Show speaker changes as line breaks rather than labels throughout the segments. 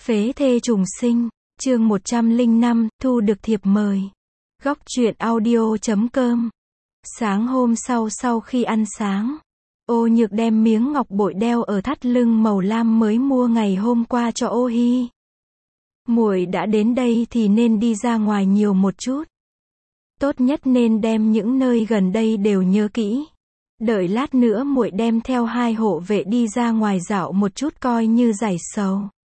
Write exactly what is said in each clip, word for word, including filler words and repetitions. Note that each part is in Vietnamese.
Phế thê trùng sinh, chương một trăm lẻ năm, thu được thiệp mời. Góc truyện audio chấm com. Sáng hôm sau sau khi ăn sáng, Ô Nhược đem miếng ngọc bội đeo ở thắt lưng màu lam mới mua ngày hôm qua cho Ô Hi. Muội đã đến đây thì nên đi ra ngoài nhiều một chút. Tốt nhất nên đem những nơi gần đây đều nhớ kỹ. Đợi lát nữa muội đem theo hai hộ vệ đi ra ngoài dạo một chút coi như giải sầu.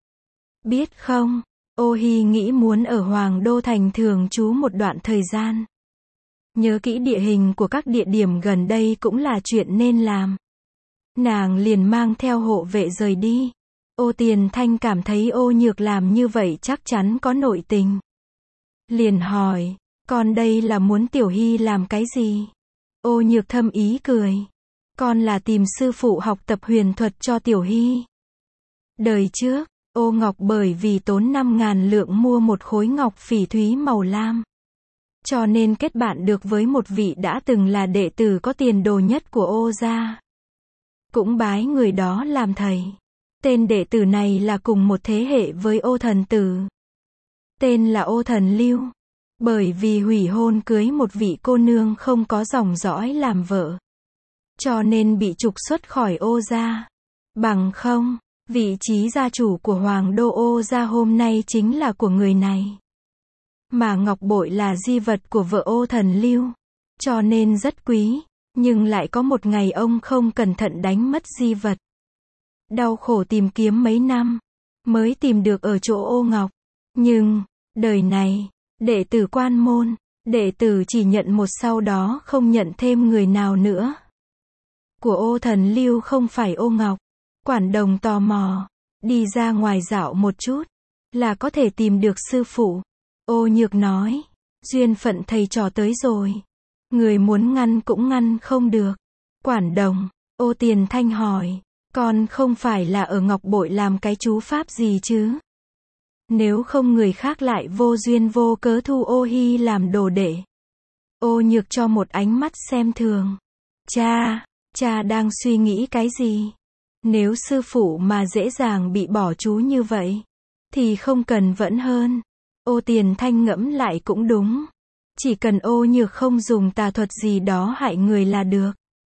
Biết không, Ô Hi nghĩ muốn ở Hoàng Đô Thành thường trú một đoạn thời gian. Nhớ kỹ địa hình của các địa điểm gần đây cũng là chuyện nên làm. Nàng liền mang theo hộ vệ rời đi. Ô Tiền Thanh cảm thấy Ô Nhược làm như vậy chắc chắn có nội tình. Liền hỏi, con đây là muốn Tiểu Hi làm cái gì? Ô Nhược thâm ý cười. Con là tìm sư phụ học tập huyền thuật cho Tiểu Hi. Đời trước, Ô Ngọc bởi vì tốn năm ngàn lượng mua một khối ngọc phỉ thúy màu lam. Cho nên kết bạn được với một vị đã từng là đệ tử có tiền đồ nhất của Ô gia. Cũng bái người đó làm thầy. Tên đệ tử này là cùng một thế hệ với Ô thần tử. Tên là Ô Thần Lưu. Bởi vì hủy hôn cưới một vị cô nương không có dòng dõi làm vợ. Cho nên bị trục xuất khỏi Ô gia. Bằng không, vị trí gia chủ của Hoàng Đô Ô gia hôm nay chính là của người này. Mà ngọc bội là di vật của vợ Ô Thần Lưu. Cho nên rất quý. Nhưng lại có một ngày ông không cẩn thận đánh mất di vật. Đau khổ tìm kiếm mấy năm. Mới tìm được ở chỗ Ô Ngọc. Nhưng, đời này, đệ tử quan môn, đệ tử chỉ nhận một sau đó không nhận thêm người nào nữa. Của Ô Thần Lưu không phải Ô Ngọc. Quản đồng tò mò, đi ra ngoài dạo một chút, là có thể tìm được sư phụ. Ô Nhược nói, duyên phận thầy trò tới rồi. Người muốn ngăn cũng ngăn không được. Quản đồng, Ô Tiền Thanh hỏi, con không phải là ở ngọc bội làm cái chú pháp gì chứ? Nếu không người khác lại vô duyên vô cớ thu Ô Hi làm đồ đệ. Ô Nhược cho một ánh mắt xem thường. Cha, cha đang suy nghĩ cái gì? Nếu sư phụ mà dễ dàng bị bỏ chú như vậy, thì không cần vẫn hơn. Ô Tiền Thanh ngẫm lại cũng đúng. Chỉ cần Ô Nhược không dùng tà thuật gì đó hại người là được.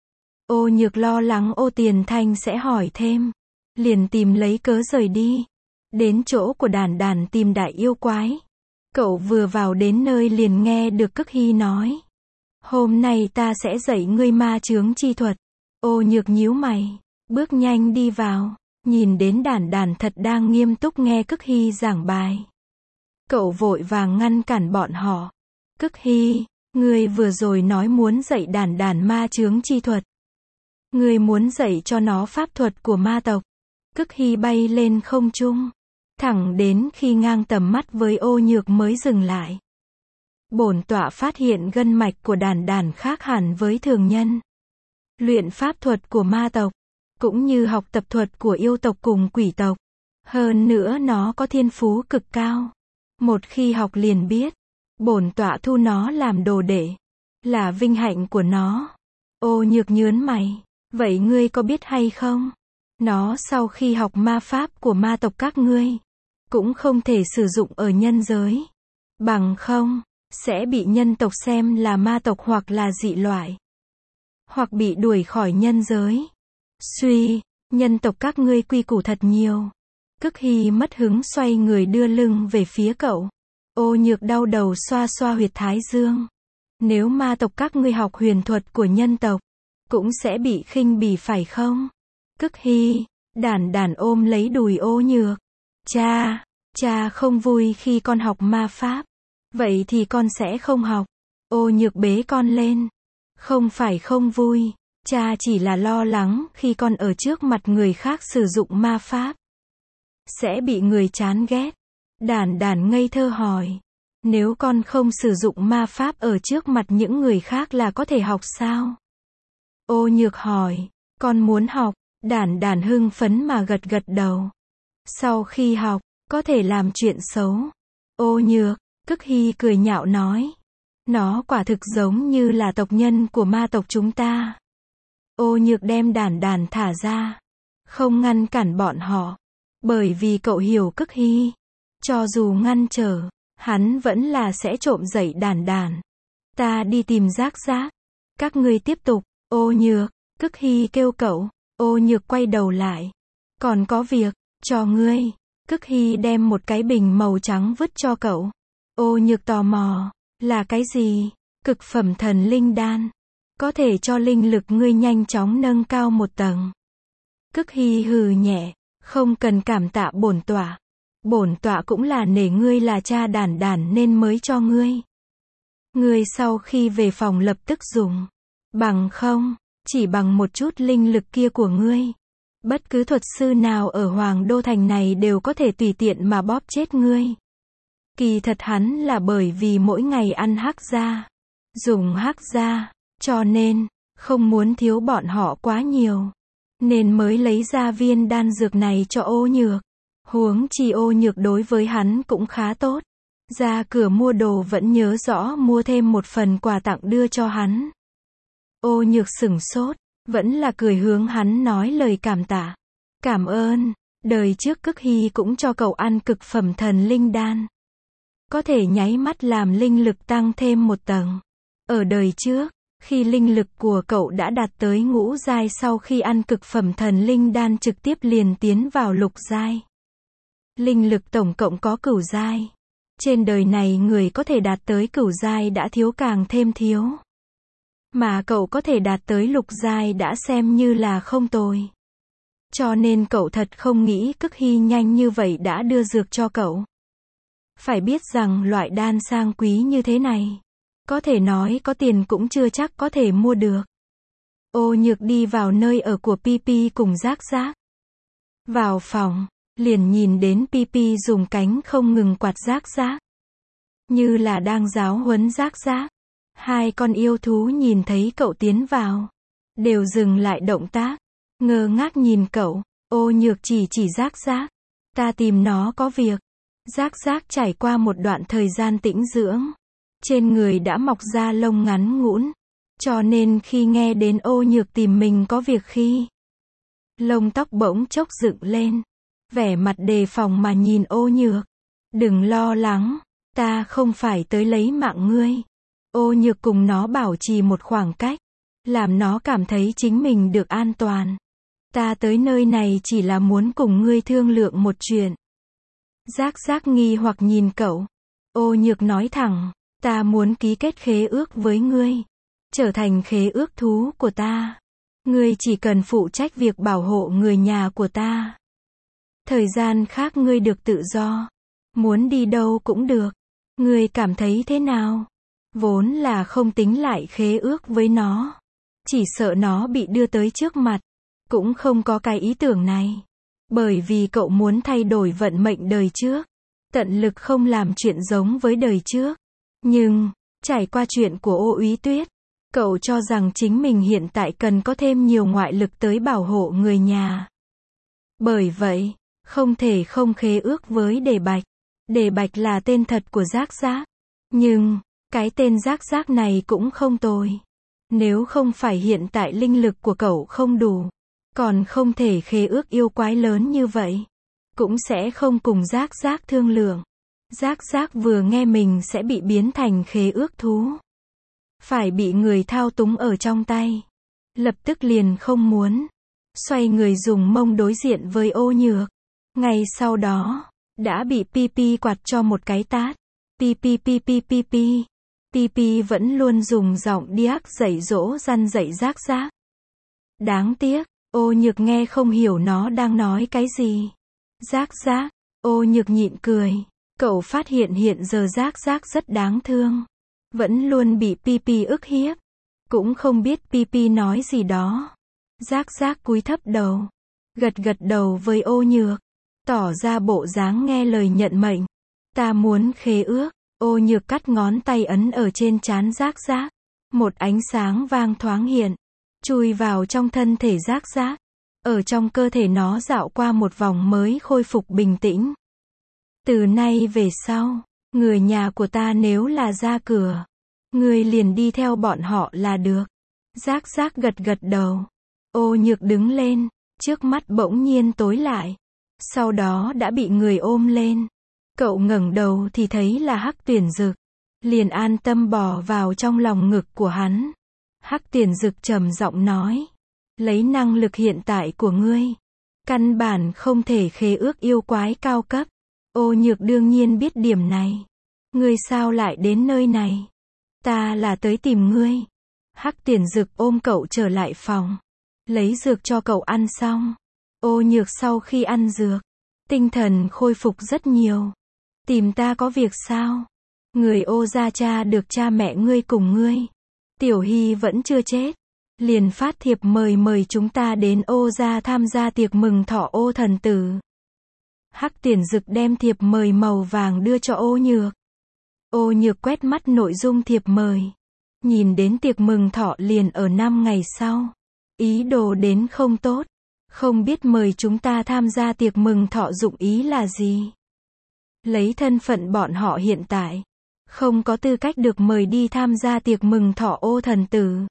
Ô Nhược lo lắng Ô Tiền Thanh sẽ hỏi thêm. Liền tìm lấy cớ rời đi. Đến chỗ của Đản Đản tìm đại yêu quái. Cậu vừa vào đến nơi liền nghe được Cức Hi nói. Hôm nay ta sẽ dạy ngươi ma chướng chi thuật. Ô Nhược nhíu mày. Bước nhanh đi vào. Nhìn đến Đản Đản thật đang nghiêm túc nghe Cức Hi giảng bài. Cậu vội vàng ngăn cản bọn họ. Cức Hi, ngươi vừa rồi nói muốn dạy Đản Đản ma chướng chi thuật. Ngươi muốn dạy cho nó pháp thuật của ma tộc. Cức Hi bay lên không trung. Thẳng đến khi ngang tầm mắt với Ô Nhược mới dừng lại. Bổn tọa phát hiện gân mạch của Đản Đản khác hẳn với thường nhân. Luyện pháp thuật của ma tộc, cũng như học tập thuật của yêu tộc cùng quỷ tộc. Hơn nữa nó có thiên phú cực cao. Một khi học liền biết. Bổn tọa thu nó làm đồ đệ. Là vinh hạnh của nó. Ô Nhược nhớn mày. Vậy ngươi có biết hay không? Nó sau khi học ma pháp của ma tộc các ngươi, cũng không thể sử dụng ở nhân giới. Bằng không, sẽ bị nhân tộc xem là ma tộc hoặc là dị loại. Hoặc bị đuổi khỏi nhân giới. Suy, nhân tộc các ngươi quy củ thật nhiều. Cức Hi mất hứng xoay người đưa lưng về phía cậu. Ô Nhược đau đầu xoa xoa huyệt thái dương. Nếu ma tộc các ngươi học huyền thuật của nhân tộc, cũng sẽ bị khinh bỉ phải không? Cức Hi, Đản Đản ôm lấy đùi Ô Nhược. Cha, cha không vui khi con học ma pháp. Vậy thì con sẽ không học. Ô Nhược bế con lên. Không phải không vui. Cha chỉ là lo lắng khi con ở trước mặt người khác sử dụng ma pháp. Sẽ bị người chán ghét. Đản Đản ngây thơ hỏi. Nếu con không sử dụng ma pháp ở trước mặt những người khác là có thể học sao? Ô Nhược hỏi. Con muốn học. Đản Đản hưng phấn mà gật gật đầu. Sau khi học, có thể làm chuyện xấu. Ô Nhược, Cức Hi cười nhạo nói. Nó quả thực giống như là tộc nhân của ma tộc chúng ta. Ô Nhược đem Đản Đản thả ra. Không ngăn cản bọn họ. Bởi vì cậu hiểu Cức Hy. Cho dù ngăn trở, hắn vẫn là sẽ trộm dậy Đản Đản. Ta đi tìm Giác Giác. Các ngươi tiếp tục. Ô Nhược, Cức Hy kêu cậu. Ô Nhược quay đầu lại. Còn có việc, cho ngươi. Cức Hy đem một cái bình màu trắng vứt cho cậu. Ô Nhược tò mò. Là cái gì? Cực phẩm thần linh đan. Có thể cho linh lực ngươi nhanh chóng nâng cao một tầng. Cức Hy hừ nhẹ. Không cần cảm tạ bổn tọa. Bổn tọa cũng là nể ngươi là cha Đản Đản nên mới cho ngươi. Ngươi sau khi về phòng lập tức dùng. Bằng không, chỉ bằng một chút linh lực kia của ngươi. Bất cứ thuật sư nào ở Hoàng Đô Thành này đều có thể tùy tiện mà bóp chết ngươi. Kỳ thật hắn là bởi vì mỗi ngày ăn hắc gia. Dùng hắc gia, cho nên, không muốn thiếu bọn họ quá nhiều. Nên mới lấy ra viên đan dược này cho Ô Nhược. Huống chi Ô Nhược đối với hắn cũng khá tốt. Ra cửa mua đồ vẫn nhớ rõ mua thêm một phần quà tặng đưa cho hắn. Ô Nhược sửng sốt, vẫn là cười hướng hắn nói lời cảm tạ. Cảm ơn, đời trước Cức Hy cũng cho cậu ăn cực phẩm thần linh đan. Có thể nháy mắt làm linh lực tăng thêm một tầng. Ở đời trước, khi linh lực của cậu đã đạt tới ngũ giai sau khi ăn cực phẩm thần linh đan trực tiếp liền tiến vào lục giai. Linh lực tổng cộng có cửu giai. Trên đời này người có thể đạt tới cửu giai đã thiếu càng thêm thiếu. Mà cậu có thể đạt tới lục giai đã xem như là không tồi. Cho nên cậu thật không nghĩ Cức Hy nhanh như vậy đã đưa dược cho cậu. Phải biết rằng loại đan sang quý như thế này, có thể nói có tiền cũng chưa chắc có thể mua được. Ô Nhược đi vào nơi ở của Pi Pi cùng Giác Giác. Vào phòng, liền nhìn đến Pi Pi dùng cánh không ngừng quạt Giác Giác. Như là đang giáo huấn Giác Giác. Hai con yêu thú nhìn thấy cậu tiến vào, đều dừng lại động tác, ngơ ngác nhìn cậu. Ô Nhược chỉ chỉ Giác Giác. Ta tìm nó có việc. Giác Giác trải qua một đoạn thời gian tĩnh dưỡng. Trên người đã mọc ra lông ngắn ngũn. Cho nên khi nghe đến Ô Nhược tìm mình có việc khi, lông tóc bỗng chốc dựng lên. Vẻ mặt đề phòng mà nhìn Ô Nhược. Đừng lo lắng, ta không phải tới lấy mạng ngươi. Ô Nhược cùng nó bảo trì một khoảng cách, làm nó cảm thấy chính mình được an toàn. Ta tới nơi này chỉ là muốn cùng ngươi thương lượng một chuyện. Giác Giác nghi hoặc nhìn cậu. Ô Nhược nói thẳng, ta muốn ký kết khế ước với ngươi, trở thành khế ước thú của ta. Ngươi chỉ cần phụ trách việc bảo hộ người nhà của ta. Thời gian khác ngươi được tự do, muốn đi đâu cũng được. Ngươi cảm thấy thế nào? Vốn là không tính lại khế ước với nó, chỉ sợ nó bị đưa tới trước mặt, cũng không có cái ý tưởng này. Bởi vì cậu muốn thay đổi vận mệnh đời trước, tận lực không làm chuyện giống với đời trước. Nhưng, trải qua chuyện của Ô Úy Tuyết, cậu cho rằng chính mình hiện tại cần có thêm nhiều ngoại lực tới bảo hộ người nhà. Bởi vậy, không thể không khế ước với Đề Bạch. Đề Bạch là tên thật của Giác Giác. Nhưng, cái tên Giác Giác này cũng không tồi. Nếu không phải hiện tại linh lực của cậu không đủ, còn không thể khế ước yêu quái lớn như vậy, cũng sẽ không cùng Giác Giác thương lượng. Giác Giác vừa nghe mình sẽ bị biến thành khế ước thú, phải bị người thao túng ở trong tay, lập tức liền không muốn. Xoay người dùng mông đối diện với Ô Nhược. Ngay sau đó, đã bị Pi Pi quạt cho một cái tát. Pi Pi Pi Pi Pi Pi. Pi Pi vẫn luôn dùng giọng điếc dạy dỗ răn dạy Giác Giác. Đáng tiếc, Ô Nhược nghe không hiểu nó đang nói cái gì. Giác Giác, Ô Nhược nhịn cười. Cậu phát hiện hiện giờ Giác Giác rất đáng thương. Vẫn luôn bị Pi Pi ức hiếp. Cũng không biết Pi Pi nói gì đó. Giác Giác cúi thấp đầu, gật gật đầu với Ô Nhược, tỏ ra bộ dáng nghe lời nhận mệnh. Ta muốn khế ước. Ô Nhược cắt ngón tay ấn ở trên trán Giác Giác. Một ánh sáng vang thoáng hiện, chui vào trong thân thể Giác Giác. Ở trong cơ thể nó dạo qua một vòng mới khôi phục bình tĩnh. Từ nay về sau, người nhà của ta nếu là ra cửa, ngươi liền đi theo bọn họ là được. Giác Giác gật gật đầu. Ô Nhược đứng lên, trước mắt bỗng nhiên tối lại. sau đó đã bị người ôm lên. Cậu ngẩng đầu thì thấy là Hắc Tuyển Dực, liền an tâm bò vào trong lòng ngực của hắn. Hắc Tuyển Dực trầm giọng nói, lấy năng lực hiện tại của ngươi, căn bản không thể khế ước yêu quái cao cấp. Ô Nhược đương nhiên biết điểm này. Ngươi sao lại đến nơi này? Ta là tới tìm ngươi. Hắc Tuyển Dực ôm cậu trở lại phòng, lấy dược cho cậu ăn xong. Ô Nhược sau khi ăn dược, tinh thần khôi phục rất nhiều. Tìm ta có việc sao? Người Ô gia cha được cha mẹ ngươi cùng ngươi. Tiểu Hy vẫn chưa chết. Liền phát thiệp mời mời chúng ta đến Ô gia tham gia tiệc mừng thọ Ô thần tử. Hắc Tuyển Dực đem thiệp mời màu vàng đưa cho Ô Nhược. Ô Nhược quét mắt nội dung thiệp mời. Nhìn đến tiệc mừng thọ liền ở năm ngày sau. Ý đồ đến không tốt. Không biết mời chúng ta tham gia tiệc mừng thọ dụng ý là gì? Lấy thân phận bọn họ hiện tại, không có tư cách được mời đi tham gia tiệc mừng thọ Ô thần tử.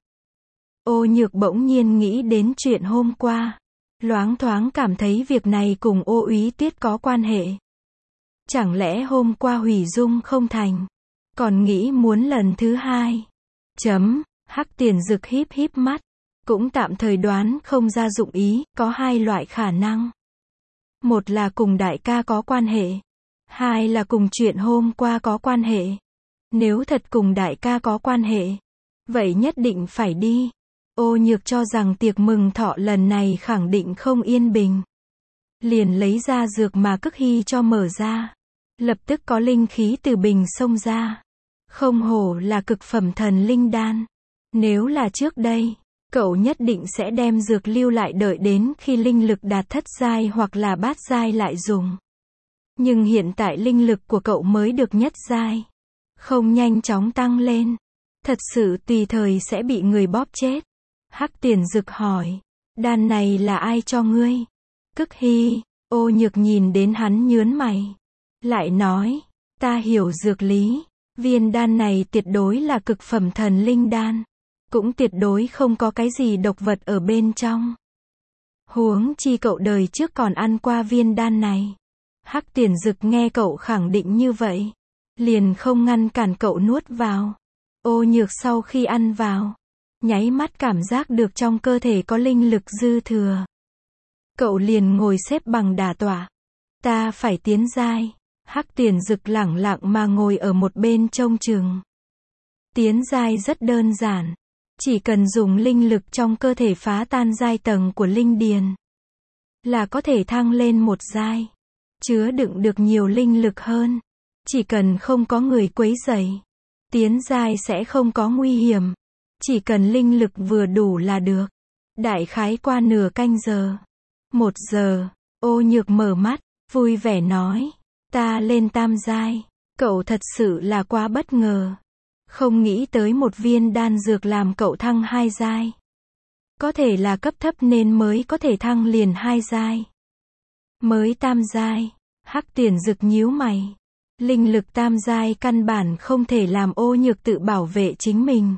Ô Nhược bỗng nhiên nghĩ đến chuyện hôm qua. Loáng thoáng cảm thấy việc này cùng Ô Úy Tuyết có quan hệ. Chẳng lẽ hôm qua hủy dung không thành, còn nghĩ muốn lần thứ hai? Chấm, Hắc Tuyển Dực híp híp mắt, cũng tạm thời đoán không ra dụng ý, có hai loại khả năng. Một là cùng đại ca có quan hệ, hai là cùng chuyện hôm qua có quan hệ. Nếu thật cùng đại ca có quan hệ, vậy nhất định phải đi. Ô Nhược cho rằng tiệc mừng thọ lần này khẳng định không yên bình. Liền lấy ra dược mà Cức Hy cho mở ra. Lập tức có linh khí từ bình xông ra. Không hổ là cực phẩm thần linh đan. Nếu là trước đây, cậu nhất định sẽ đem dược lưu lại đợi đến khi linh lực đạt thất giai hoặc là bát giai lại dùng. Nhưng hiện tại linh lực của cậu mới được nhất giai. Không nhanh chóng tăng lên. Thật sự tùy thời sẽ bị người bóp chết. Hắc Tuyển Dực hỏi, đan này là ai cho ngươi? Cức Hy. Ô Nhược nhìn đến hắn nhớn mày. Lại nói, ta hiểu dược lý. Viên đan này tuyệt đối là cực phẩm thần linh đan. Cũng tuyệt đối không có cái gì độc vật ở bên trong. Huống chi cậu đời trước còn ăn qua viên đan này. Hắc Tuyển Dực nghe cậu khẳng định như vậy, liền không ngăn cản cậu nuốt vào. Ô Nhược sau khi ăn vào, nháy mắt cảm giác được trong cơ thể có linh lực dư thừa. Cậu liền ngồi xếp bằng đả tọa. Ta phải tiến giai. Hắc Tuyển Dực lẳng lặng mà ngồi ở một bên trông chừng. Tiến giai rất đơn giản. Chỉ cần dùng linh lực trong cơ thể phá tan giai tầng của linh điền, là có thể thăng lên một giai. Chứa đựng được nhiều linh lực hơn. Chỉ cần không có người quấy rầy, tiến giai sẽ không có nguy hiểm. Chỉ cần linh lực vừa đủ là được. Đại khái qua nửa canh giờ. Một giờ, Ô Nhược mở mắt, vui vẻ nói. Ta lên tam giai. Cậu thật sự là quá bất ngờ. Không nghĩ tới một viên đan dược làm cậu thăng hai giai. Có thể là cấp thấp nên mới có thể thăng liền hai giai. Mới tam giai. Hắc Tuyển Dực nhíu mày. Linh lực tam giai căn bản không thể làm Ô Nhược tự bảo vệ chính mình.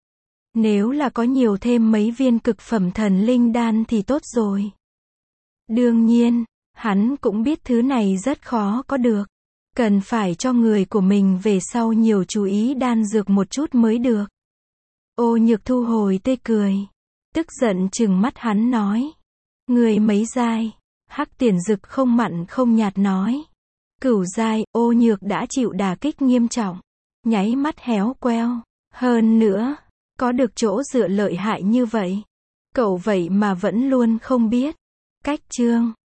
Nếu là có nhiều thêm mấy viên cực phẩm thần linh đan thì tốt rồi. Đương nhiên, hắn cũng biết thứ này rất khó có được. Cần phải cho người của mình về sau nhiều chú ý đan dược một chút mới được. Ô Nhược thu hồi tươi cười. Tức giận trừng mắt hắn nói. Người mấy giai? Hắc Tuyển Dực không mặn không nhạt nói. Cửu giai. Ô Nhược đã chịu đả kích nghiêm trọng. Nháy mắt héo queo. Hơn nữa, có được chỗ dựa lợi hại như vậy. Cậu vậy mà vẫn luôn không biết. Cách chương